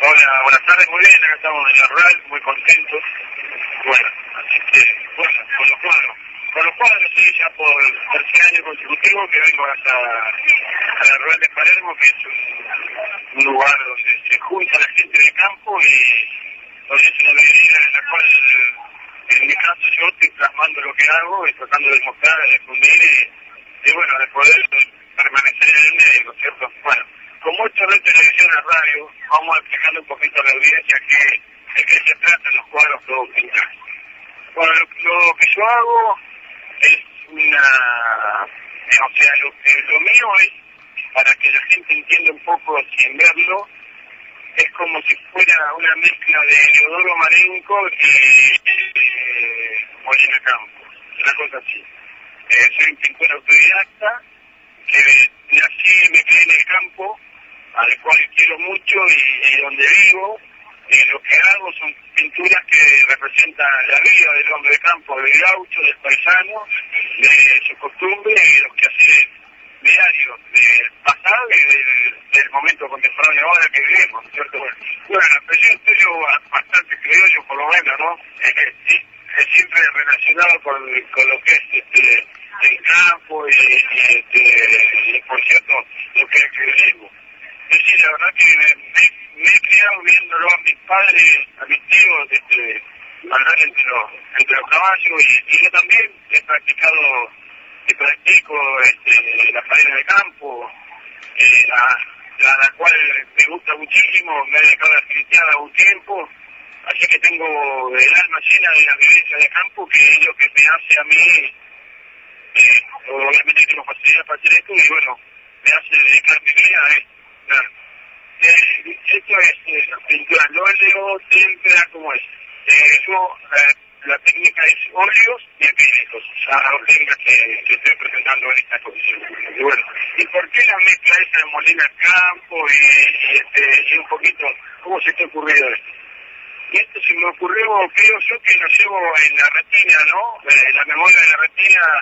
Hola, buenas tardes, muy bien, acá estamos en la rural, muy contentos. Bueno, así que, bueno, con los cuadros sí, ya por tercer año consecutivo que vengo hasta a la rural de Palermo, que es un lugar donde se junta la gente de campo y donde es una alegría en la cual, en mi caso, yo estoy plasmando lo que hago y tratando de mostrar, de difundir y bueno, de poder permanecer en el medio, ¿no es cierto? Bueno, como esto no es televisión, es radio, vamos explicando un poquito a la audiencia de qué se trata en los cuadros que vos pintás. Bueno, lo que yo hago es o sea, lo mío es, para que la gente entienda un poco sin verlo, es como si fuera una mezcla de Leodoro Marenco y Molina Campos, una cosa así. Soy un pintor autodidacta, que nací, me crié en el campo, al cual quiero mucho y donde vivo. Lo que hago son pinturas que representan la vida del hombre de campo, del gaucho, del paisano, de su costumbre y los quehaceres diarios del pasado y del momento contemporáneo ahora que vivimos, ¿no es cierto? Bueno, pero yo estoy bastante criollo, por lo menos, ¿no? Sí, es siempre relacionado con lo que es el campo y por cierto, lo que es que vivimos. Es decir, la verdad que me he criado viéndolo a mis padres, a mis tíos, andar entre los caballos y yo también he practicado y practico la faena de campo, la cual me gusta muchísimo, me he dedicado a la filipiada un tiempo, así que tengo el alma llena de la vivencia de campo, que es lo que me hace a mí, obviamente tengo facilidad para hacer esto y bueno, me hace dedicar mi vida a esto. Claro. Esto es pintura al óleo, témpera, ¿cómo es? La técnica es óleos y acrílicos, las dos técnicas que estoy presentando en esta exposición. Y bueno, ¿y por qué la mezcla esa de Molina Campo y un poquito, cómo se te ha ocurrido esto? Y esto se me ocurrió, creo yo, que lo llevo en la retina, ¿no? La memoria de la retina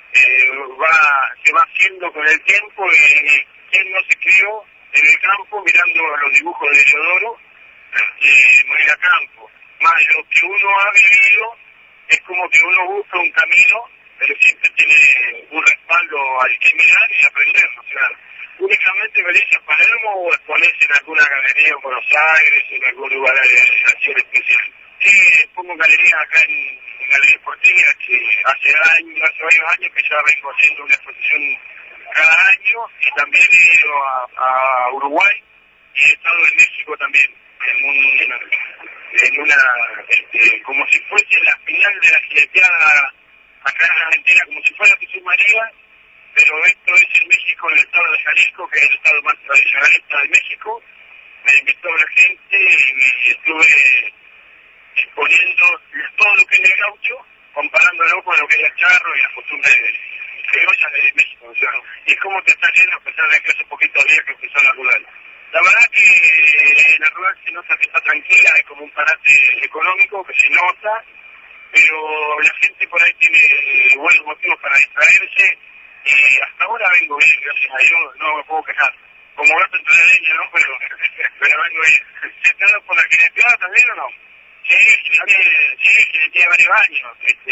se va haciendo con el tiempo y quién no se crió en el campo mirando los dibujos de Leodoro y Molina Campo. Más lo que uno ha vivido es como que uno busca un camino, pero siempre tiene un respaldo al que mirar y aprender, ¿no? O sea, únicamente venís a Palermo o exponés en alguna galería en Buenos Aires, en algún lugar de acción especial. Sí, pongo galería acá en Galería Porteña, que hace varios años que ya vengo haciendo una exposición cada año, y también he ido a Uruguay y he estado en México también, en una como si fuese la final de la jineteada acá en Argentina, como si fuera Jesús María, pero esto es en México, en el estado de Jalisco, que es el estado más tradicionalista de México. Me invitó la gente y estuve exponiendo todo lo que es el gaucho, comparándolo con lo que es el charro y las costumbres criollas de México, o sea, y cómo te está yendo a pesar de que hace poquitos días que empezó la rural. La verdad que la rural se nota que está tranquila, es como un parate económico que se nota, pero la gente por ahí tiene buenos motivos para distraerse y hasta ahora vengo bien, gracias a Dios, no me puedo quejar. Como gato entre la leña, ¿no? Pero vengo bien. ¿Se está dando por la jineteada también o no? Sí, jineteé varios años.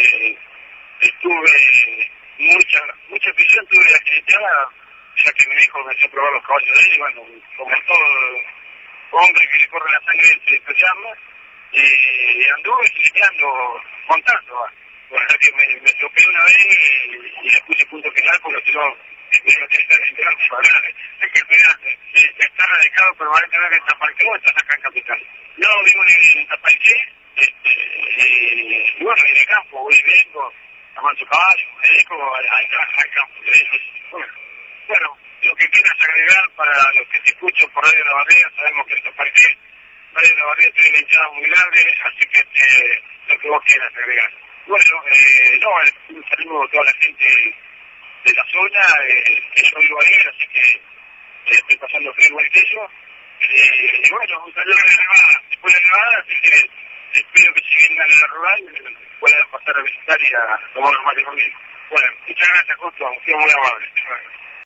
Estuve mucha prisión, tuve la jineteada, ya que mi hijo me hacía probar los caballos de él, y bueno, como todo hombre que le corre la sangre se entusiasma, y anduve jineteando, montando. Bueno, que me topé una vez y le puse punto final porque si no, no tiene que estar para hablar. Es que está radicado permanentemente en Tapalqué o estás acá en Capital. No, vivo en Tapalqué, y bueno, en el campo, voy y vengo, tomando caballo, me dedico al campo. Bueno, lo que quieras agregar para los que te escuchan por Radio La Barriga, sabemos que en Tapalqué, Radio La Barriga tiene una hinchada muy grande, así que lo que vos quieras agregar. Bueno, un saludo a toda la gente de la zona, que yo vivo ahí, así que estoy pasando frío igual que ellos. Y bueno, un saludo a la Nevada, después de la Nevada, así que espero que si vengan a la rural puedan pasar a visitar y a tomar los mates conmigo. Bueno, muchas gracias, Justo, ha sido muy amable.